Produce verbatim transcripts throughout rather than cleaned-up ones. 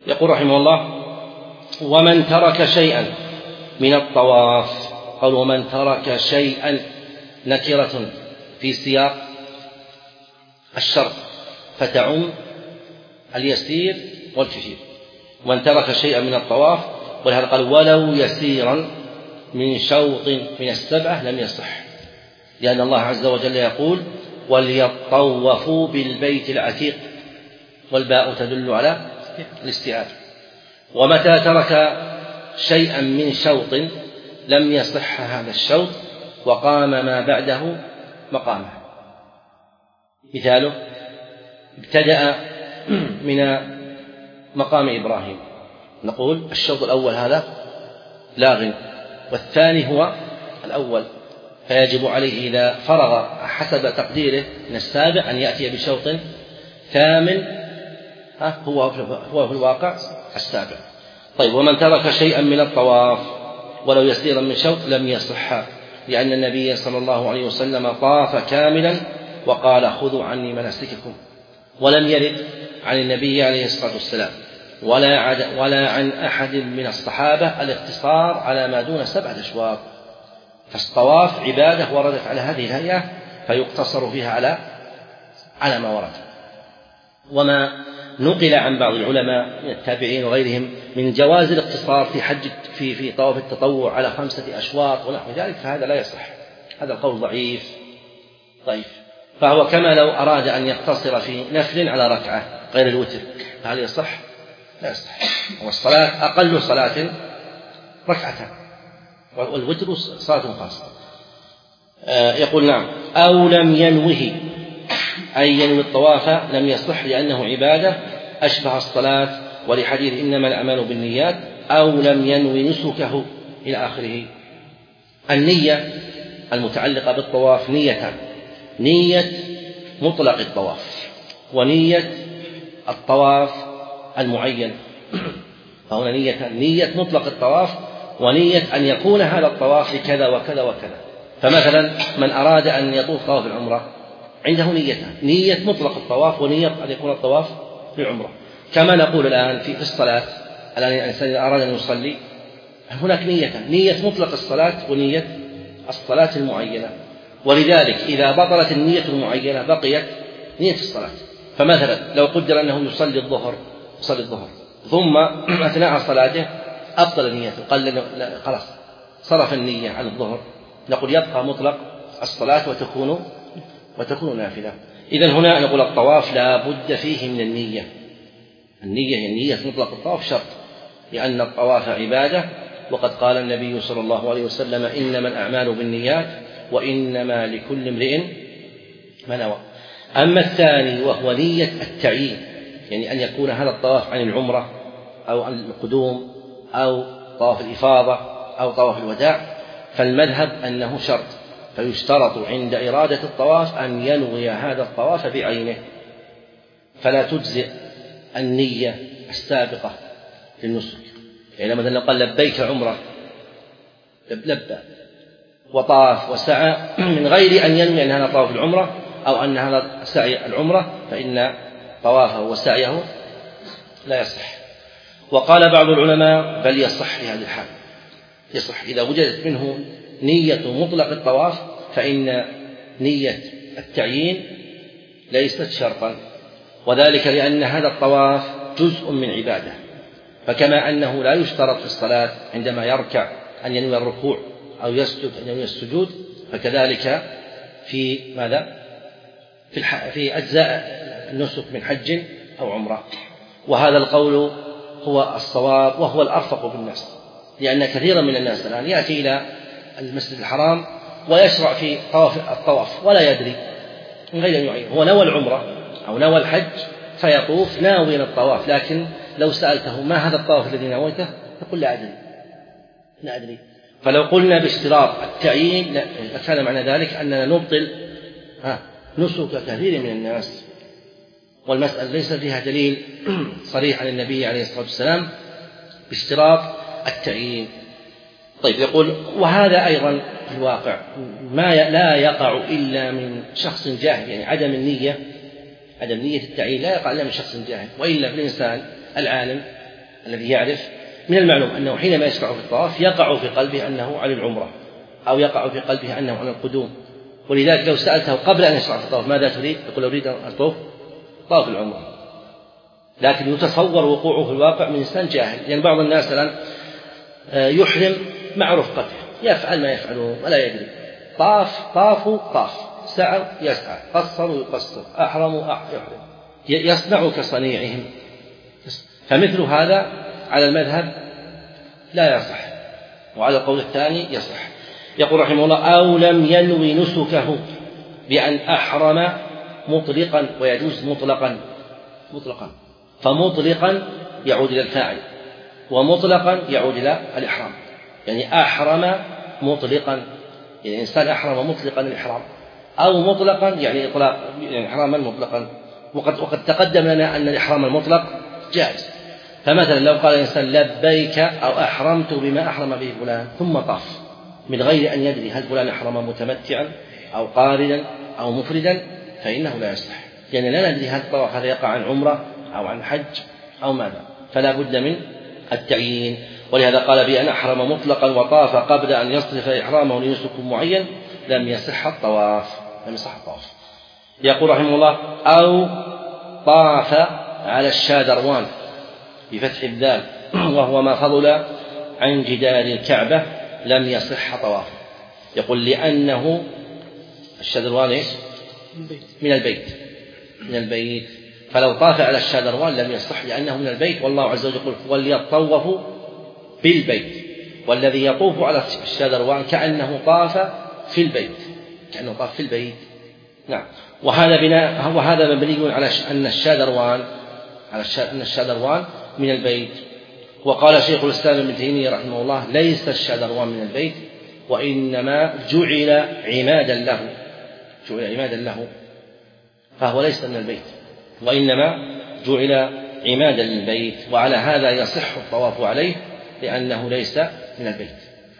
يقول رحمه الله: ومن ترك شيئا من الطواف، قال ومن ترك شيئا نكرة في سياق الشرط فتعم اليسير والكثير. ومن ترك شيئا من الطواف، ولهذا قال ولو يسيرا من شوط من السبعة لم يصح، لأن الله عز وجل يقول وليطوفوا بالبيت العتيق، والباء تدل على الاستيعاب. ومتى ترك شيئا من شوط لم يصح هذا الشوط وقام ما بعده مقامه. مثاله: ابتدأ من مقام إبراهيم، نقول الشوط الأول هذا لاغ، والثاني هو الأول، فيجب عليه إذا فرغ حسب تقديره من السابع أن يأتي بشوط ثامن هو هو في الواقع السابع. طيب: ومن ترك شيئا من الطواف ولو يسيرا من شوط لم يصح، لأن النبي صلى الله عليه وسلم طاف كاملا وقال خذوا عني مناسككم، ولم يرد عن النبي عليه الصلاة والسلام ولا ولا عن أحد من الصحابة الاقتصار على ما دون سبعة أشواط. فالطواف عبادة وردت على هذه الهيئة فيقتصر فيها على على ما ورد. وما نقل عن بعض العلماء من التابعين وغيرهم من جواز الاقتصار في حج في في طواف التطوع على خمسة أشواط ونحو ذلك، فهذا لا يصح، هذا القول ضعيف ضعيف. فهو كما لو أراد أن يقتصر في نفل على ركعة غير الوتر، هل يصح؟ لا يصح. والصلاة أقل صلاة ركعتان، والوتر صلاة خاصة. يقول: نعم. أو لم ينوه، أي ينوي الطواف، لم يصح لأنه عبادة أشبه الصلاة، ولحديث إنما الأعمال بالنيات. أو لم ينوي نسكه إلى آخره. النية المتعلقة بالطواف نيتان: نية مطلق الطواف ونية الطواف المعين. فهنا نية نية مطلق الطواف ونية أن يكون هذا الطواف لكذا وكذا وكذا. فمثلا من أراد أن يطوف طواف العمرة عنده نيتان: نية مطلق الطواف ونية أن يكون الطواف للعمرة. كما نقول الآن في الصلاة، الآن الإنسان إذا أراد أن يصلي هناك نيتان: نية مطلق الصلاة ونية الصلاة المعينة. ولذلك إذا بطلت النية المعينة بقيت نية الصلاة. فمثلا لو قدر أنه يصلي الظهر يصلي الظهر ثم أثناء صلاته أبطل نيته، قال خلاص صرف النية عن الظهر، نقول يبقى مطلق الصلاة وتكون وتكون نافلة. إذن هنا نقول الطواف لا بد فيه من النية. النية هي نية مطلق الطواف شرط، لأن الطواف عبادة، وقد قال النبي صلى الله عليه وسلم إنما الأعمال بالنيات وإنما لكل امرئ ما نوى. أما الثاني وهو نية التعيين، يعني أن يكون هذا الطواف عن العمرة أو عن القدوم أو طواف الإفاضة أو طواف الوداع، فالمذهب أنه شرط، فيشترط عند إرادة الطواف أن ينوي هذا الطواف بعينه، فلا تجزئ النية السابقة للنسك. يعني مثلا لو قال لبيك عمرة لبى وطاف وسعى من غير أن ينوي أن هذا طواف العمرة أو أن هذا سعي العمرة، فإن طوافه وسعيه لا يصح. وقال بعض العلماء بل يصح في هذه الحال، يصح إذا وجدت منه نية مطلق الطواف، فإن نية التعيين ليست شرطا، وذلك لأن هذا الطواف جزء من عبادة. فكما أنه لا يشترط في الصلاة عندما يركع أن ينوي الركوع أو يسجد أن ينوي السجود، فكذلك في ماذا؟ في, في أجزاء النسك من حج أو عمرة. وهذا القول هو الصواب وهو الأرفق بالناس، لأن كثيرا من الناس الآن يأتي إلى المسجد الحرام ويشرع في طواف الطواف ولا يدري من غير أن يعين، هو نوى العمرة أو نوى الحج فيطوف ناويا الطواف، لكن لو سألته ما هذا الطواف الذي نويته يقول لا أدري لا أدري. فلو قلنا باشتراط التعيين كان معنى ذلك أننا نبطل نسك كثير من الناس، والمسألة ليس فيها دليل صريح عن النبي عليه الصلاة والسلام باشتراط التعيين. طيب، يقول وهذا أيضا في الواقع ما لا يقع إلا من شخص جاهل، يعني عدم النية عدم نية التعيين لا يقع إلا من شخص جاهل، وإلا في الإنسان العالم الذي يعرف من المعلوم أنه حينما يشرع في الطواف يقع في قلبه أنه على العمرة أو يقع في قلبه أنه على القدوم، ولذلك لو سألته قبل أن يشرع في الطواف ماذا تريد؟ يقول أريد أن أطوف طواف العمرة، لكن يتصور وقوعه في الواقع من إنسان جاهل. لأن يعني بعض الناس الآن يحرم مع رفقته يفعل ما يفعله ولا يدري، طاف طافوا طاف، سعوا يسعى، قصروا يقصر، أحرموا يحرم، يصنع كصنيعهم. فمثل هذا على المذهب لا يصح، وعلى القول الثاني يصح. يقول رحمه الله: أو لم ينوي نسكه بأن أحرم مطلقا، ويجوز مطلقا مطلقا فمطلقا يعود إلى الفاعل، ومطلقا يعود إلى الإحرام. يعني أحرم مطلقا، يعني الإنسان أحرم مطلقا الإحرام، أو مطلقا يعني إطلاق يعني إحراما مطلقا. وقد, وقد تقدم لنا أن الإحرام المطلق جائز. فمثلا لو قال الإنسان لبيك أو أحرمت بما أحرم به فلان ثم طاف من غير أن يدري هل فلان أحرم متمتعا أو قارنا أو مفردا فإنه لا يصح، لأن لا ندري هل الطواف هذا يقع عن عمرة أو عن حج أو ماذا، فلا بد من التعيين. ولهذا قال بأن أحرم مطلقا وطاف قبل أن يصرف إحرامه لنسك معين لم يصح الطواف لم يصح الطواف. يقول رحمه الله: أو طاف على الشادروان بفتح الذال وهو ما فضل عن جدار الكعبة لم يصح طوافه. يقول لأنه الشادروان إيش؟ من البيت من البيت فلو طاف على الشادروان لم يصح لأنه من البيت، والله عز وجل يقول: وليطوفوا بالبيت. والذي يطوف على الشادروان كأنه طاف في البيت كأنه طاف في البيت. نعم. وهذا بناء وهذا مبني على أن الشادروان على أن الشادروان من البيت. وقال شيخ الإسلام ابن تيمية رحمه الله: ليس الشادروان من البيت، وإنما جعل عمادا له جعل عمادا له فهو ليس من البيت، وإنما جعل عمادا للبيت. وعلى هذا يصح الطواف عليه لأنه ليس من البيت.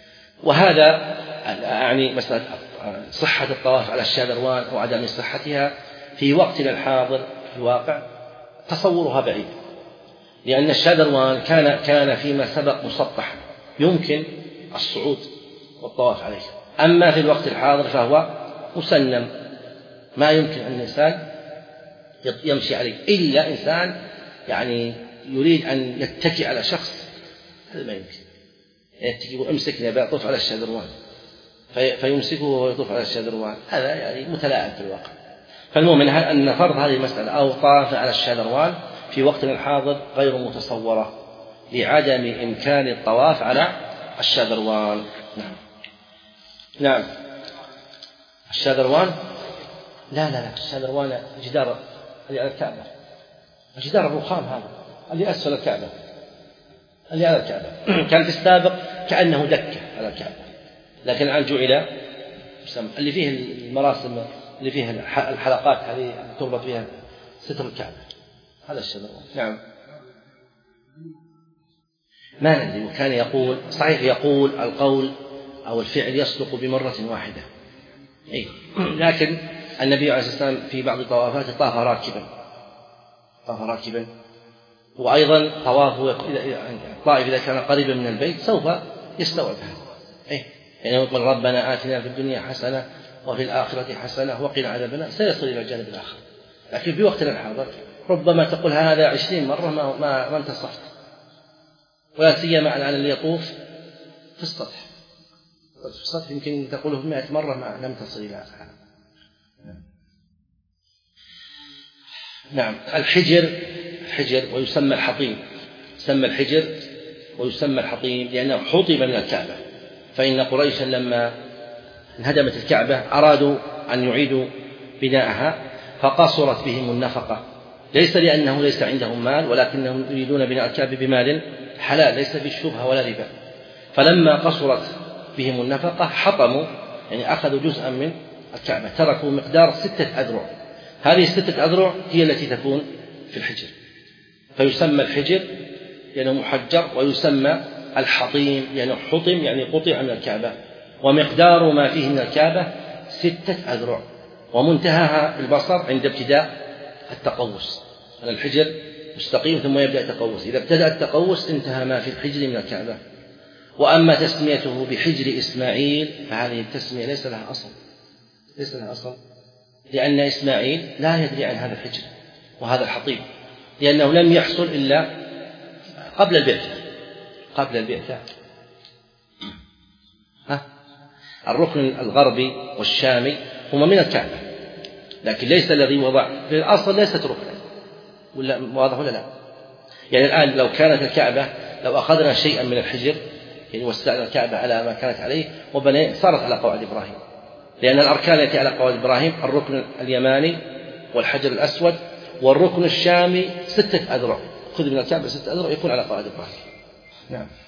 وهذا يعني مسألة صحة الطواف على الشادروان وعدم صحتها في وقتنا الحاضر في الواقع تصورها بعيد، لأن الشادروان كان كان فيما سبق مسطحا يمكن الصعود والطواف عليه، أما في الوقت الحاضر فهو مسنم ما يمكن أن الإنسان يمشي عليه إلا إنسان يعني يريد أن يتكئ على شخص، هذا ما يمكن. يتكئ امسكني بأطوف على الشادروان فيمسكه وهو يطوف على الشادروان، هذا يعني متلاعب في الواقع. فالمؤمن أن فرض هذه المسألة أو طاف على الشادروان في وقتنا الحاضر غير متصورة لعدم إمكان الطواف على الشادروان. نعم نعم الشادروان لا لا لا الشادروان جدار اللي على الكعبة، جدار الرخام هذا اللي أسفل الكعبة اللي على الكعبة كان في السابق كأنه دكة على الكعبة، لكن الآن جعل اللي فيه المراسم اللي فيها الحلقات هذه تربط فيها ستر الكعبة، هذا الشادروان. نعم ما ندري. وكان يقول صحيح يقول القول أو الفعل يصدق بمرة واحدة، إيه؟ لكن النبي عليه الصلاة والسلام في بعض طوافاته طاف راكبا طاف راكبا وأيضا طوافه الطائف إذا كان قريبا من البيت سوف يستوعب هذا، إيه؟ يعني يقول ربنا آتنا في الدنيا حسنة وفي الآخرة حسنة وقنا عذاب النار، سيصل إلى الجانب الآخر. لكن في وقتنا الحاضر ربما تقول هذا عشرين مرة ما ما, ما انتصرت، ولا سيما على اللي يطوف في السطح في السطح يمكن تقوله مئة مرة ما لم تصل إلى هذا. نعم الحجر الحجر ويسمى الحطيم يسمى الحجر ويسمى الحطيم لأنه حطم من الكعبة. فإن قريشا لما انهدمت الكعبة أرادوا أن يعيدوا بناءها فقصرت بهم النفقة، ليس لأنه ليس عندهم مال ولكنهم يريدون بناء الكعبة بمال حلال ليس بالشبهة ولا ربا. فلما قصرت بهم النفقة حطموا يعني أخذوا جزءا من الكعبة، تركوا مقدار ستة أذرع، هذه الستة أذرع هي التي تكون في الحجر، فيسمى الحجر لأنه محجر، ويسمى الحطيم لأنه حطم يعني قطع من الكعبة، ومقدار ما فيه من الكعبة ستة أذرع، ومنتهاها بالبصر عند ابتداء التقوس. الحجر مستقيم ثم يبدأ التقوس. إذا ابتدأ التقوس انتهى ما في الحجر من الكعبة. وأما تسميته بحجر إسماعيل فهذه التسمية ليس لها أصل، ليس لها أصل، لأن إسماعيل لا يدري عن هذا الحجر وهذا الحطيب، لأنه لم يحصل إلا قبل البعثة، قبل البعثة. ها؟ الركن الغربي والشامي هما من الكعبة، لكن ليس الذي وضع في الأصل ليست ركنا، ولا واضح ولا لا؟ يعني الآن لو كانت الكعبة، لو أخذنا شيئا من الحجر يعني وسعنا الكعبة على ما كانت عليه وبنينا صارت على قواعد إبراهيم، لأن الأركان التي على قواعد إبراهيم الركن اليماني والحجر الأسود، والركن الشامي ستة أذرع، خذ من الكعبة ستة أذرع يكون على قواعد إبراهيم. نعم.